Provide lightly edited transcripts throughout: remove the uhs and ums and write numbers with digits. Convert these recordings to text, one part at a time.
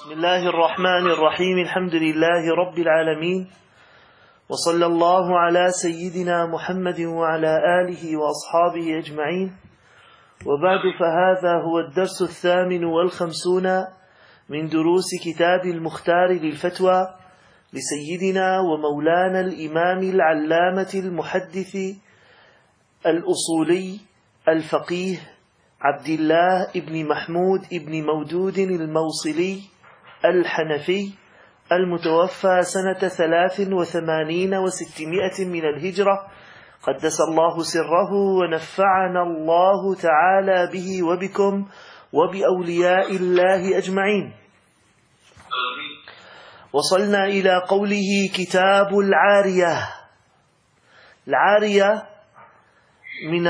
بسم الله الرحمن الرحيم. الحمد لله رب العالمين، وصلى الله على سيدنا محمد وعلى آله وأصحابه أجمعين، وبعد، فهذا هو الدرس 58 من دروس كتاب المختار للفتوى لسيدنا ومولانا الإمام العلامة المحدث الأصولي الفقيه عبد الله ابن محمود ابن مودود الموصلي الحنفي، المتوفى سنة 83 و600 من الهجرة، قدس الله سره ونفعنا الله تعالى به وبكم وبأولياء الله أجمعين. وصلنا إلى قوله كتاب العارية. العارية من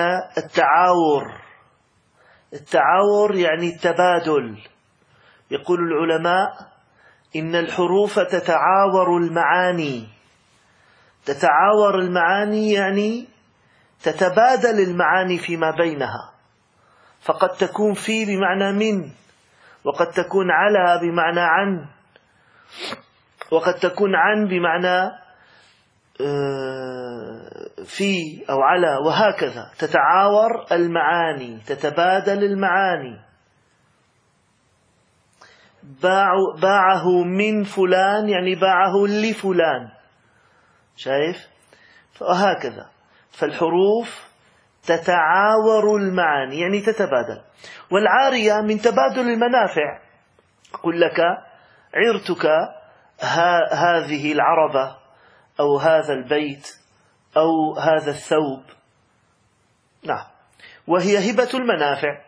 التعاور يعني التبادل. يقول العلماء إن الحروف تتعاور المعاني. تتعاور المعاني يعني تتبادل المعاني فيما بينها، فقد تكون في بمعنى من، وقد تكون على بمعنى عن، وقد تكون عن بمعنى في أو على، وهكذا تتعاور المعاني، تتبادل المعاني. باعه من فلان يعني باعه لفلان، شايف؟ وهكذا. فالحروف تتعاور المعاني يعني تتبادل. والعارية من تبادل المنافع. أقول لك عرتك هذه العربة أو هذا البيت أو هذا الثوب، نعم، وهي هبة المنافع.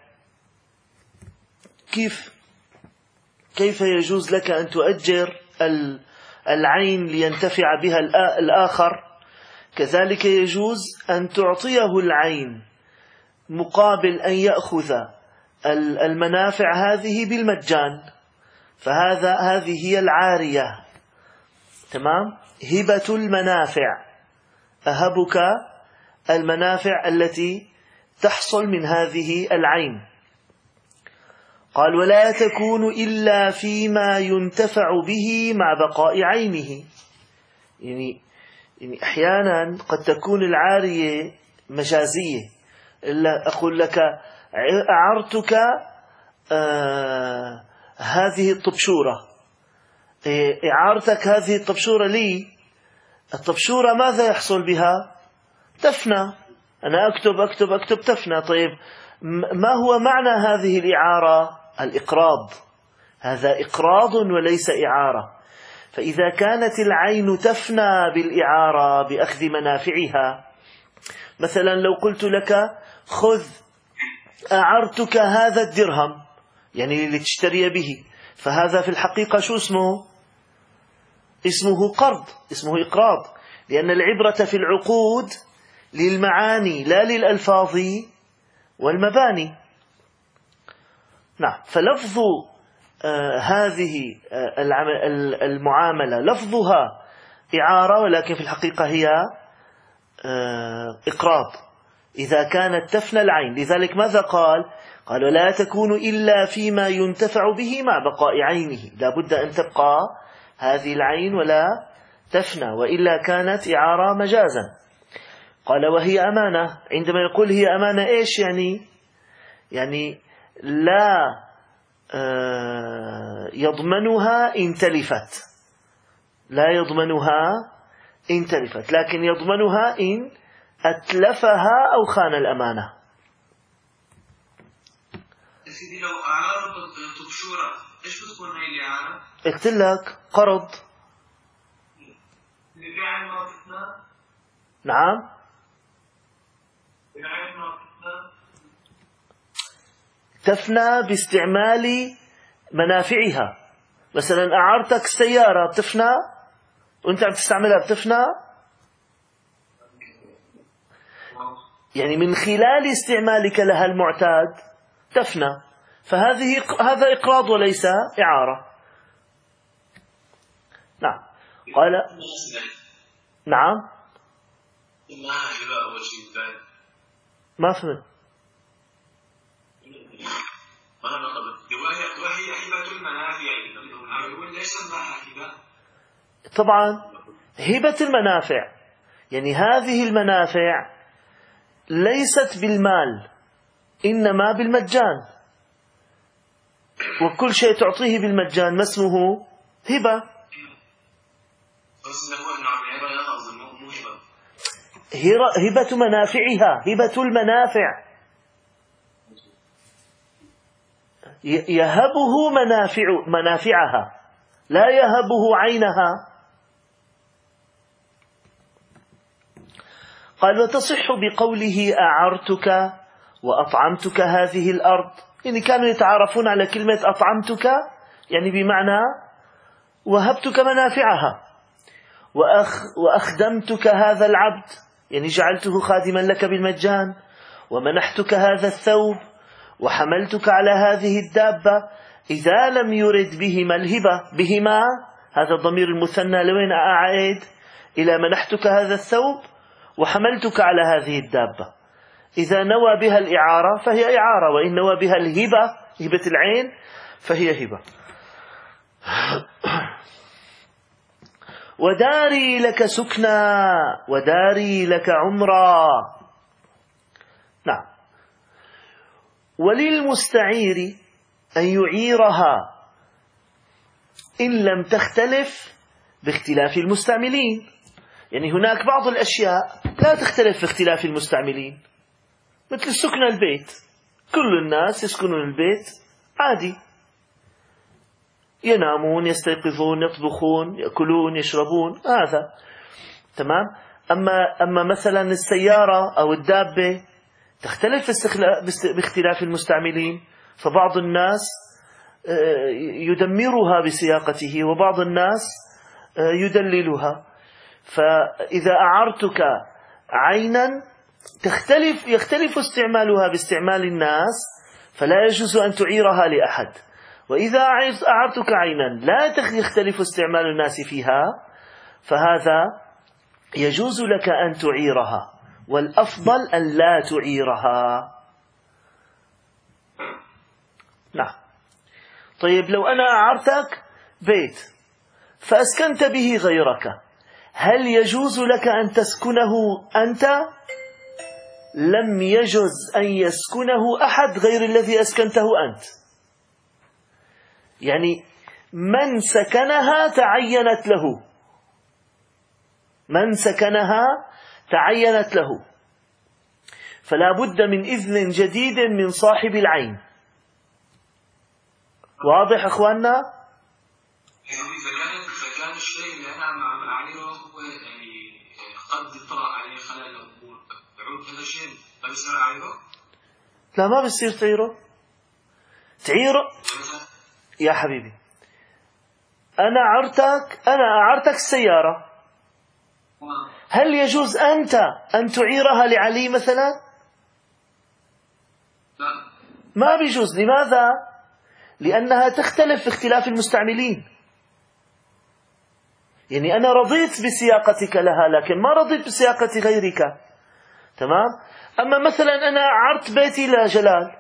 كيف يجوز لك أن تؤجر العين لينتفع بها الآخر؟ كذلك يجوز أن تعطيه العين مقابل أن يأخذ المنافع هذه بالمجان، هذه هي العارية. تمام؟ هبة المنافع، أهبك المنافع التي تحصل من هذه العين. قال ولا تكون إلا فيما ينتفع به مع بقاء عينه. يعني أحيانا قد تكون العارية مجازية. إلا أقول لك أعرتك هذه الطبشورة، إعارتك هذه الطبشورة لي. الطبشورة ماذا يحصل بها؟ تفنى. أنا أكتب تفنى. طيب ما هو معنى هذه الإعارة؟ الإقراض. هذا إقراض وليس إعارة. فإذا كانت العين تفنى بالإعارة بأخذ منافعها، مثلا لو قلت لك خذ أعرتك هذا الدرهم يعني لتشتري به، فهذا في الحقيقة شو اسمه؟ اسمه قرض، اسمه إقراض، لأن العبرة في العقود للمعاني لا للألفاظ والمباني. نعم. فلفظ هذه المعاملة لفظها إعارة، ولكن في الحقيقة هي إقراض إذا كانت تفنى العين. لذلك ماذا قال ولا تكون إلا فيما ينتفع به مع بقاء عينه. لا بد أن تبقى هذه العين ولا تفنى، وإلا كانت إعارة مجازا. قال وهي أمانة. عندما يقول هي أمانة إيش يعني لا يضمنها إن تلفت، لا يضمنها إن تلفت، لكن يضمنها إن أتلفها أو خان الأمانة. سيدي لو أعارة تبشورة إيش بتكون هاي الإعارة؟ قلت لك قرض. العين ما تفنى؟ نعم. العين ما تفنى باستعمال منافعها. مثلا أعارتك سيارة بتفنى وأنت عم تستعملها، بتفنى يعني من خلال استعمالك لها المعتاد تفنى. هذا إقراض وليس إعارة. نعم. قال نعم. ما فهمت. وهي هبة المنافع طبعا هبة المنافع، يعني هذه المنافع ليست بالمال إنما بالمجان، وكل شيء تعطيه بالمجان ما اسمه هبة. هبة منافعها، هبة المنافع، يهبه منافعها لا يهبه عينها. قال وتصح بقوله أعرتك وأطعمتك هذه الأرض، يعني كانوا يتعارفون على كلمة أطعمتك يعني بمعنى وهبتك منافعها، وأخدمتك هذا العبد يعني جعلته خادما لك بالمجان، ومنحتك هذا الثوب، وحملتك على هذه الدابة. إذا لم يرد بهما الهبة، بهما هذا الضمير المثنى لوين أعيد؟ إلى منحتك هذا الثوب وحملتك على هذه الدابة. إذا نوى بها الإعارة فهي إعارة، وإن نوى بها الهبة، هبة العين، فهي هبة. وداري لك سكنا وداري لك عمرا. نعم. وللمستعير أن يعيرها إن لم تختلف باختلاف المستعملين، يعني هناك بعض الأشياء لا تختلف في اختلاف المستعملين، مثل سكن البيت، كل الناس يسكنون البيت عادي، ينامون يستيقظون يطبخون يأكلون يشربون، هذا تمام. أما مثلا السيارة أو الدابة تختلف باختلاف المستعملين، فبعض الناس يدمرها بسياقته وبعض الناس يدللها. فإذا أعرتك عينا يختلف استعمالها باستعمال الناس، فلا يجوز أن تعيرها لأحد. وإذا أعرتك عينا لا يختلف استعمال الناس فيها، فهذا يجوز لك أن تعيرها، والأفضل أن لا تعيرها. نعم. طيب لو أنا أعرتك بيت فأسكنت به غيرك، هل يجوز لك أن تسكنه أنت؟ لم يجوز أن يسكنه أحد غير الذي أسكنته أنت. يعني من سكنها تعينت له، من سكنها تعينت له، فلا بد من إذن جديد من صاحب العين. واضح أخواننا؟ إذا كان الشيء اللي أنا عم أعيره هو يعني قد يطرأ عليه خلل أو بعود هذا الشيء، ما بيصير أعيره؟ لا ما بيصير تعيره يا حبيبي. أنا أعرتك السيارة، هل يجوز أنت أن تعيرها لعلي مثلا؟ لا ما بيجوز. لماذا؟ لأنها تختلف في اختلاف المستعملين. يعني أنا رضيت بسياقتك لها لكن ما رضيت بسياقة غيرك، تمام؟ أما مثلا أنا أعرت بيتي لجلال،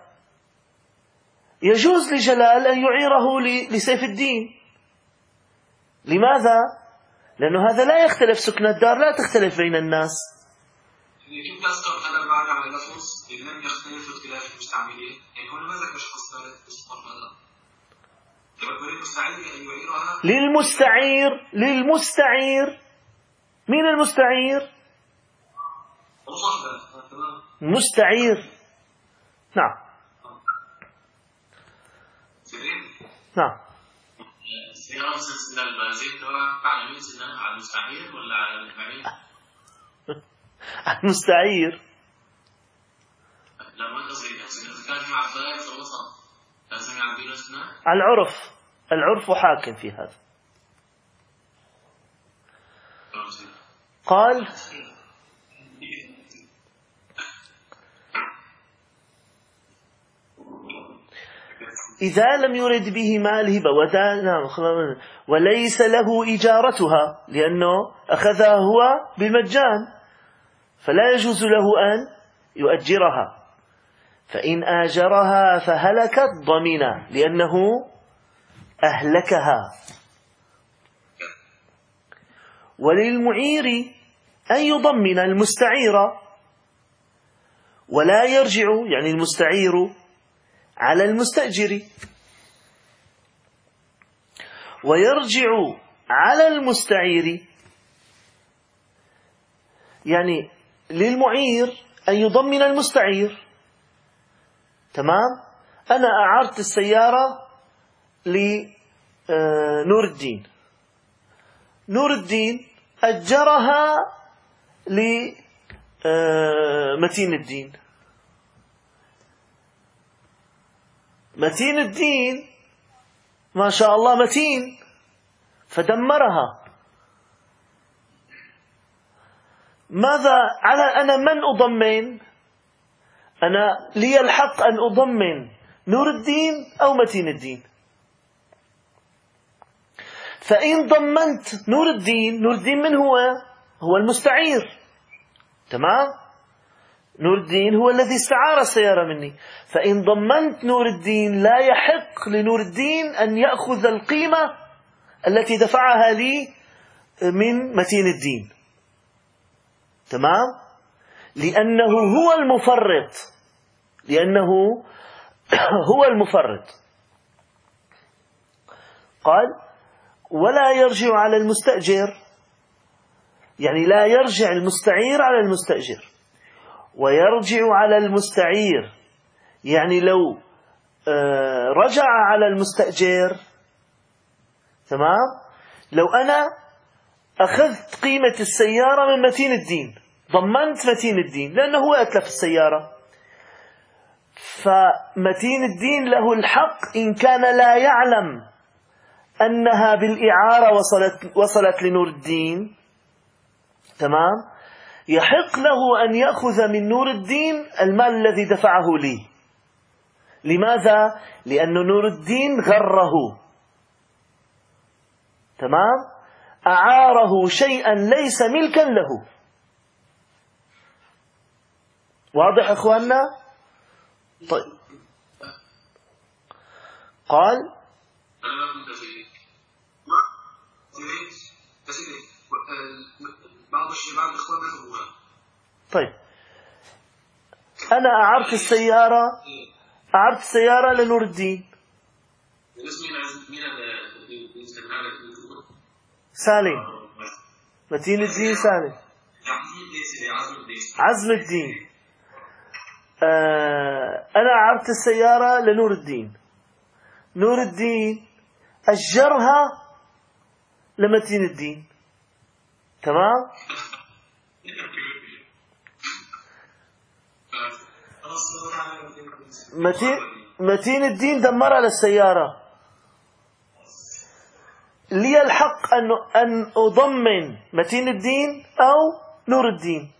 يجوز لجلال أن يعيره لسيف الدين. لماذا؟ لأنه هذا لا يختلف، سكن الدار لا تختلف بين الناس. كيف أسقط هذا المعنى على اللفظ إن لم يختلف اختلاف المستعملين؟ يعني هو لماذا كشخص ثالث يسقط هذا؟ للمستعير. مين المستعير؟ مستعير. نعم نعم. السيارة سلسلة البنزين على مين سنها؟ على المستعير ولا على المعين؟ المستعير. لا ما قصدي، إذا كان في عفاية فالوسط لازم يعبير اسمه. العرف حاكم في هذا. قال إذا لم يرد بهما الهبة وليس له إجارتها، لأنه أخذها هو بالمجان، فلا يجوز له أن يؤجرها. فإن آجرها فهلكت ضمنه، لأنه أهلكها وللمعير أن يضمن المستعير ولا يرجع، يعني المستعير، على المستأجر، ويرجع على المستعير. يعني للمعير أن يضمن المستعير. تمام؟ أنا أعرت السيارة لنور الدين، نور الدين أجرها لمتين الدين. متين الدين ما شاء الله متين فدمرها. ماذا على أنا من أضمن؟ أنا لي الحق أن أضمن نور الدين أو متين الدين. فإن ضمنت نور الدين، نور الدين من هو؟ هو المستعير. تمام؟ نور الدين هو الذي استعار السيارة مني. فإن ضمنت نور الدين لا يحق لنور الدين أن يأخذ القيمة التي دفعها لي من متين الدين. تمام؟ لأنه هو المفرط، لأنه هو المفرط. قال ولا يرجع على المستأجر، يعني لا يرجع المستعير على المستأجر. ويرجع على المستعير يعني لو رجع على المستأجر. تمام؟ لو أنا أخذت قيمة السيارة من متين الدين، ضمنت متين الدين لأنه هو أتلف السيارة، فمتين الدين له الحق إن كان لا يعلم أنها بالإعارة وصلت لنور الدين. تمام؟ يحق له أن يأخذ من نور الدين المال الذي دفعه لي. لماذا؟ لأن نور الدين غره. تمام؟ أعاره شيئا ليس ملكا له. واضح أخواننا؟ طيب. قال طيب أنا أعرت السيارة لنور الدين. سالم، متين الدين سالم، عزم الدين. أنا أعرت السيارة لنور الدين، نور الدين أجرها لمتين الدين. تمام؟ متين الدين دمرها للسيارة. لي الحق أن أضمن متين الدين أو نور الدين.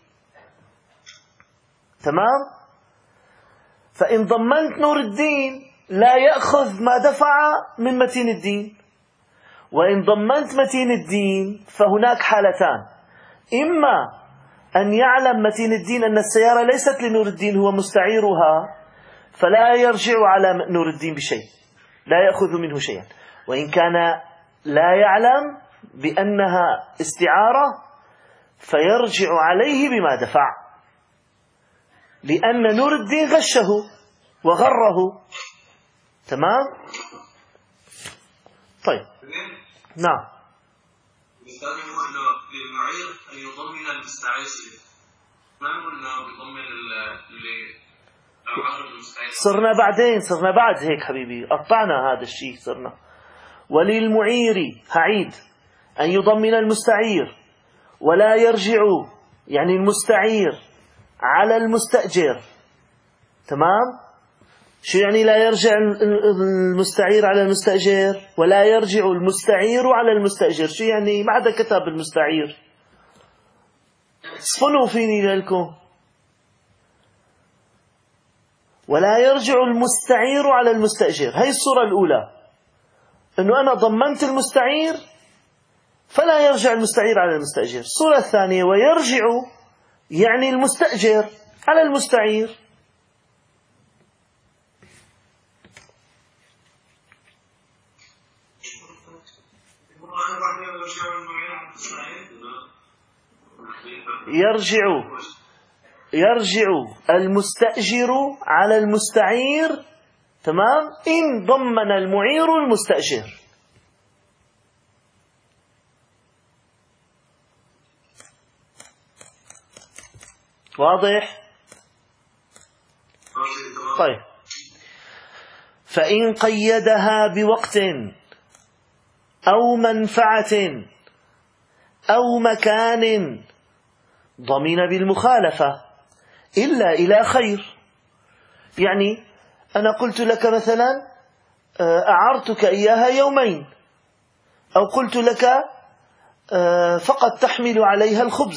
تمام؟ فإن ضمنت نور الدين لا يأخذ ما دفع من متين الدين، وإن ضمنت متين الدين فهناك حالتان: إما أن يعلم متين الدين أن السيارة ليست لنور الدين، هو مستعيرها، فلا يرجع على نور الدين بشيء، لا يأخذ منه شيئا. وإن كان لا يعلم بأنها استعارة فيرجع عليه بما دفع، لأن نور الدين غشه وغره. تمام؟ طيب. نعم. للمعير أن يضمن المستعير، ما قلنا بيضمن صرنا بعد هيك حبيبي، قطعنا هذا الشيء. صرنا وللمعير هعيد أن يضمن المستعير ولا يرجع، يعني المستعير، على المستأجر. تمام؟ شو يعني لا يرجع المستعير على المستأجر ولا يرجع المستعير على المستأجر؟ شو يعني؟ ما حدا كتب المستعير. صفنوا فيني لكم. ولا يرجع المستعير على المستأجر. هاي الصورة الأولى، أنه أنا ضمنت المستعير فلا يرجع المستعير على المستأجر. الصورة الثانية ويرجع يعني المستأجر على المستعير. يرجع المستأجر على المستعير، تمام، إن ضمن المعير المستأجر. واضح؟ طيب، فإن قيدها بوقت أو منفعة أو مكان ضمن بالمخالفة إلا إلى خير. يعني أنا قلت لك مثلا أعرتك إياها يومين، أو قلت لك فقط تحمل عليها الخبز،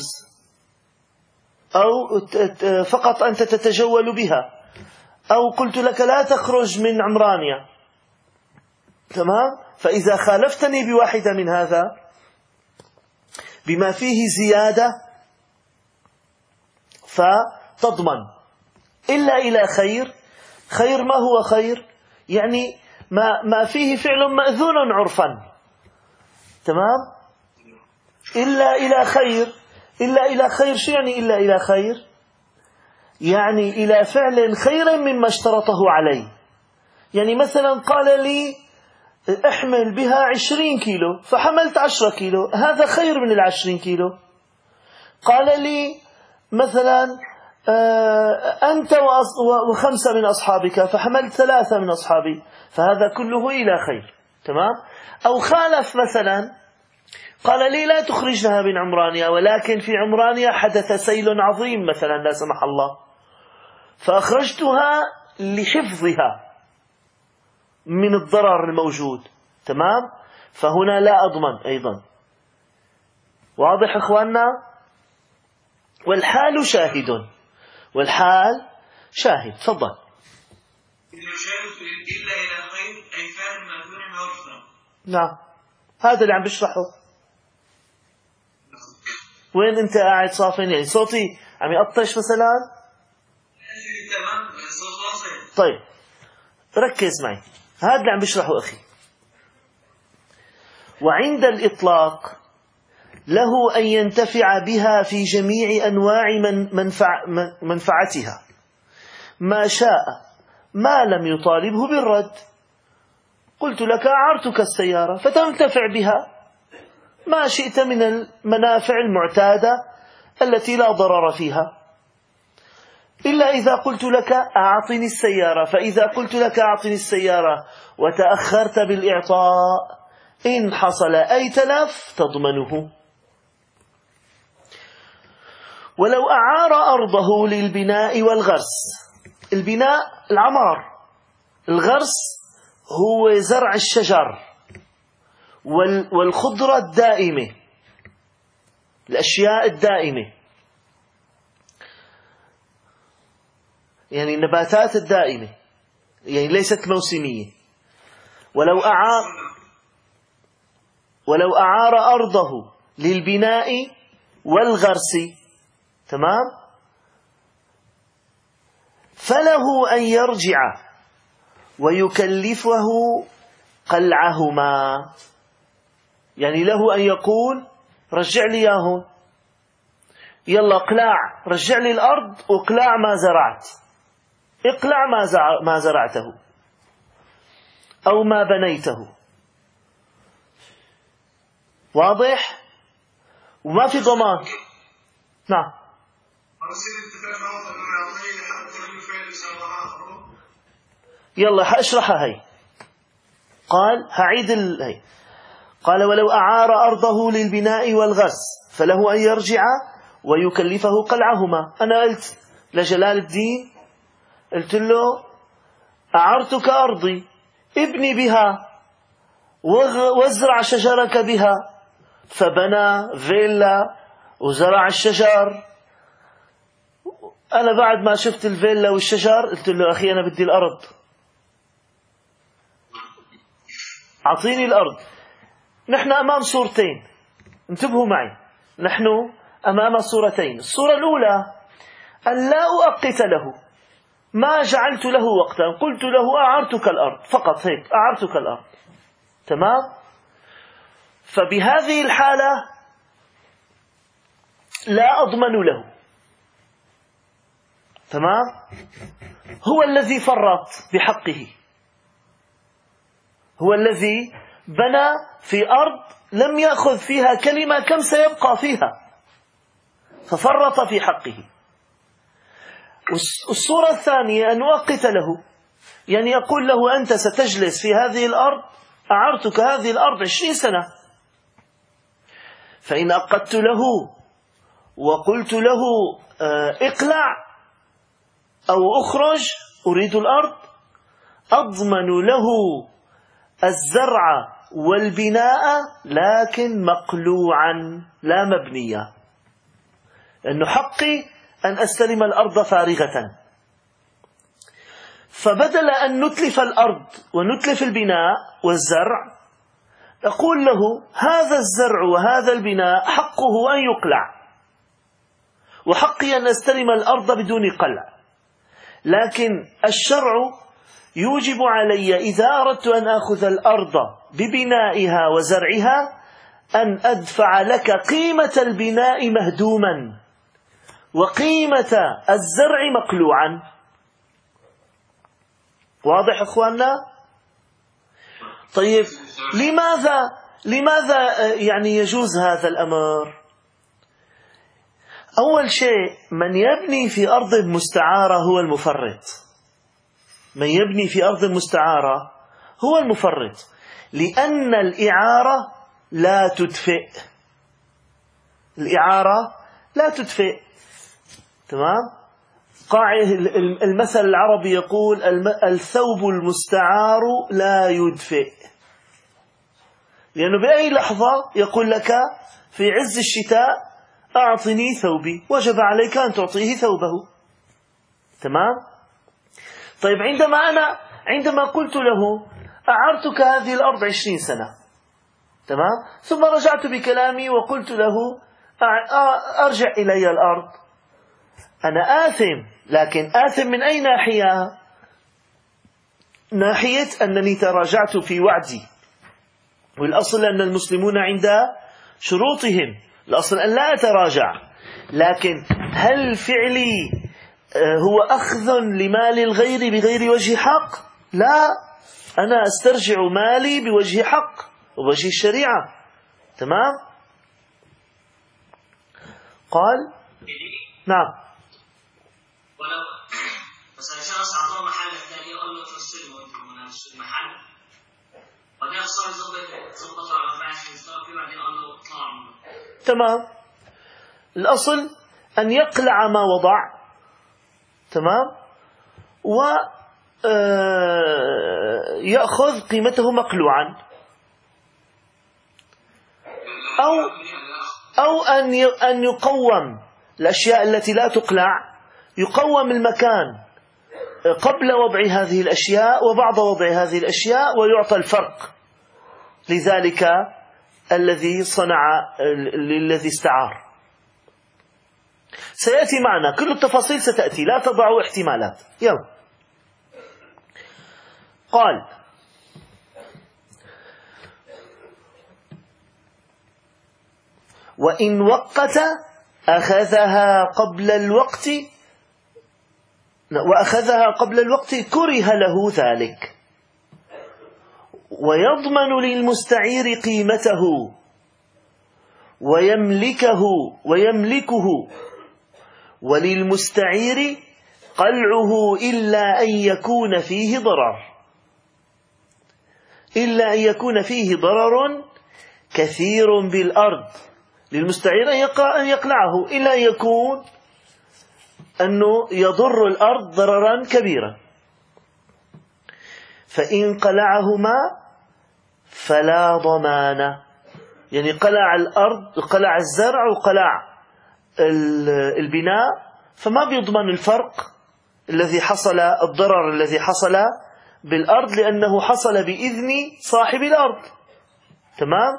أو فقط أنت تتجول بها، أو قلت لك لا تخرج من عمرانيا، تمام. فإذا خالفتني بواحدة من هذا بما فيه زيادة فتضمن إلا إلى خير. خير ما هو خير؟ يعني ما فيه فعل مأذون عرفا، تمام. إلا إلى خير. إلا إلى خير شو يعني إلا إلى خير؟ يعني إلى فعل خير مما اشترطه علي. يعني مثلا قال لي احمل بها 20 كيلو، فحملت 10 كيلو، هذا خير من 20 كيلو. قال لي مثلا أنت وخمسة من أصحابك، فحملت 3 من أصحابي، فهذا كله إلى خير، تمام. أو خالف مثلا قال لي لا تخرجنها من عمرانيا، ولكن في عمرانيا حدث سيل عظيم مثلا لا سمح الله، فأخرجتها لحفظها من الضرر الموجود، تمام. فهنا لا أضمن أيضا. واضح إخواننا؟ والحال شاهد. والحال شاهد. تفضل. إلا إلى خير أي فعل مأذون عرفا. نعم، هذا اللي عم بشرحه. وين أنت قاعد صافن؟ يعني صوتي عم يقطش مثلا؟ تمام، صوت واصل. طيب ركز معي، هذا اللي عم بشرحه أخي. وعند الإطلاق له أن ينتفع بها في جميع أنواع منفعتها ما شاء، ما لم يطالبه بالرد. قلت لك أعرتك السيارة فتنتفع بها ما شئت من المنافع المعتادة التي لا ضرر فيها، إلا إذا قلت لك أعطني السيارة. فإذا قلت لك أعطني السيارة وتأخرت بالإعطاء، إن حصل أي تلف تضمنه. ولو أعار أرضه للبناء والغرس. البناء العمار، الغرس هو زرع الشجر والخضرة الدائمة، الأشياء الدائمة، يعني النباتات الدائمة، يعني ليست موسمية. ولو أعار أرضه للبناء والغرس، تمام، فله أن يرجع ويكلفه قلعهما. يعني له أن يقول رجع لي ياهن، يلا اقلع، رجع لي الأرض واقلع ما زرعت، اقلع ما زرعته أو ما بنيته. واضح؟ وما في ضمان. نعم. يلا حأشرحها هي. قال هعيد هي. قال ولو أعار أرضه للبناء والغرس فله أن يرجع ويكلفه قلعهما. أنا قلت لجلال الدين، قلت له أعرتك أرضي، ابني بها وازرع شجرك بها، فبنى فيلا وزرع الشجر. أنا بعد ما شفت الفيلا والشجر قلت له أخي أنا بدي الأرض، أعطيني الأرض. نحن أمام صورتين، انتبهوا معي، نحن أمام صورتين. الصورة الأولى أن لا أؤقت له، ما جعلت له وقتا، قلت له أعرتك الأرض فقط، هيك أعرتك الأرض، تمام. فبهذه الحالة لا أضمن له. تمام؟ هو الذي فرط بحقه، هو الذي بنى في أرض لم يأخذ فيها كلمة كم سيبقى فيها، ففرط في حقه. الصورة الثانية أن أؤقت له، يعني يقول له أنت ستجلس في هذه الأرض، أعرتك هذه الأرض 20 سنة، فإن أقدت له وقلت له اقلع أو أخرج أريد الأرض، أضمن له الزرع والبناء لكن مقلوعا لا مبنيا، لأنه حقي أن أستلم الأرض فارغة. فبدل أن نتلف الأرض ونتلف البناء والزرع، أقول له هذا الزرع وهذا البناء حقه أن يقلع، وحقي أن أستلم الأرض بدون قلع. لكن الشرع يوجب علي إذا أردت أن أخذ الأرض ببنائها وزرعها أن أدفع لك قيمة البناء مهدوما وقيمة الزرع مقلوعا. واضح أخواننا؟ طيب لماذا يعني يجوز هذا الأمر؟ أول شيء من يبني في أرض مستعارة هو المفرط، من يبني في أرض مستعارة هو المفرط، لأن الإعارة لا تدفئ، الإعارة لا تدفئ. تمام؟ المثل العربي يقول الثوب المستعار لا يدفئ، لأنه بأي لحظة يقول لك في عز الشتاء أعطني ثوبي، وجب عليك أن تعطيه ثوبه. تمام؟ طيب عندما قلت له أعرتك هذه الأرض 20 سنة، تمام؟ ثم رجعت بكلامي وقلت له أرجع إلي الأرض، أنا آثم، لكن آثم من أي ناحية؟ ناحية أنني تراجعت في وعدي، والأصل أن المسلمون عند شروطهم، الأصل أن لا أتراجع. لكن هل فعلي هو أخذ لمال الغير بغير وجه حق؟ لا، أنا أسترجع مالي بوجه حق ووجه الشريعة. تمام؟ قال نعم. ولو مثلا شخص أعطاه محل الثاني وقال له تستلمه أنت من المحل، بعدين صار يظبط على 24 سنة في بعدين قال له اطلع منه. تمام. الأصل أن يقلع ما وضع، تمام، ويأخذ قيمته مقلوعا، أو أن يقوم الأشياء التي لا تقلع، يقوم المكان قبل وضع هذه الأشياء وبعد وضع هذه الأشياء، ويعطى الفرق لذلك الذي صنع الذي استعار. سيأتي معنا كل التفاصيل، ستأتي، لا تضعوا احتمالات. يلا. قال وإن وقت أخذها قبل الوقت، وأخذها قبل الوقت كره له ذلك، ويضمن للمستعير قيمته ويملكه وللمستعير قلعه إلا أن يكون فيه ضرر كثير بالأرض. للمستعير أن يقلعه إلا أن يكون أنه يضر الأرض ضررا كبيرا. فإن قلعهما فلا ضمان، يعني قلع الأرض، قلع الزرع وقلع البناء، فما بيضمن الفرق الذي حصل، الضرر الذي حصل بالأرض، لأنه حصل بإذن صاحب الأرض. تمام؟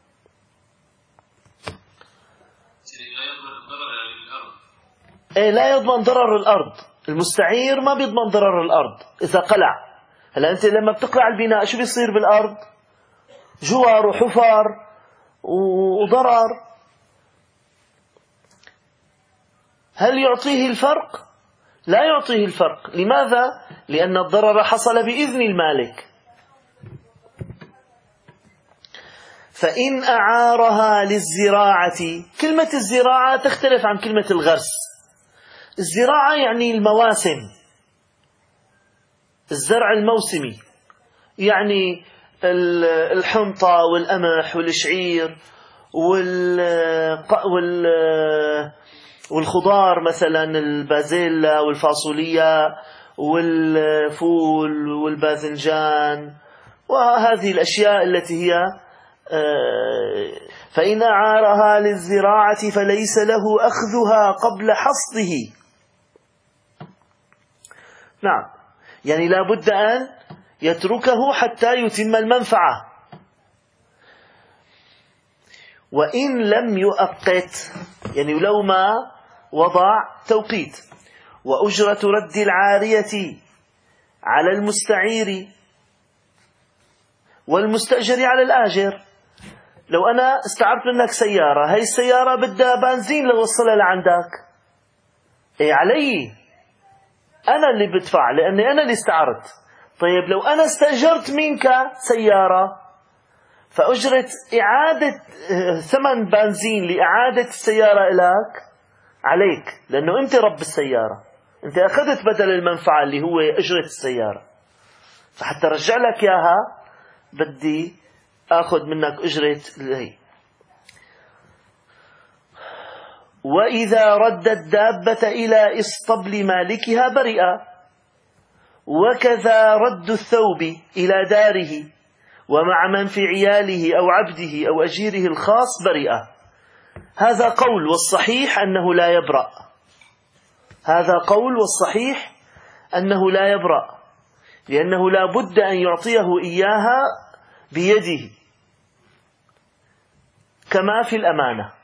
لا يضمن ضرر الأرض، المستعير ما بيضمن ضرر الأرض إذا قلع. هلا أنت لما بتقلع البناء شو بيصير بالأرض؟ جوار وحفر وضرر. هل يعطيه الفرق؟ لا يعطيه الفرق. لماذا؟ لأن الضرر حصل بإذن المالك. فإن أعارها للزراعة، كلمة الزراعة تختلف عن كلمة الغرس. الزراعة يعني المواسم، الزرع الموسمي، يعني الحنطة والقمح والشعير والخضار مثلا البازيلا والفاصوليا والفول والباذنجان وهذه الأشياء التي هي فإن أعارها للزراعة فليس له أخذها قبل حصده. نعم، يعني لا بد أن يتركه حتى يتم المنفعة. وإن لم يؤقت، يعني لو ما وضع توقيت. وأجرة رد العارية على المستعير والمستأجر على الآجر. لو أنا استعرت منك سيارة، هاي السيارة بدها بنزين لوصلها لعندك، إيه علي، أنا اللي بدفع لأني أنا اللي استعرت. طيب لو أنا استأجرت منك سيارة، فأجرة إعادة ثمن بنزين لإعادة السيارة إليك عليك، لأنه أنت رب السيارة، أنت أخذت بدل المنفعة اللي هو أجرة السيارة، فحتى رجع لك إياها بدي أخذ منك أجرة هي. وإذا رد الدابة إلى إسطبل مالكها برئ، وكذا رد الثوب إلى داره ومع من في عياله أو عبده أو أجيره الخاص برئ. هذا قول، والصحيح أنه لا يبرأ. هذا قول، والصحيح أنه لا يبرأ، لأنه لا بد أن يعطيه إياها بيده كما في الأمانة.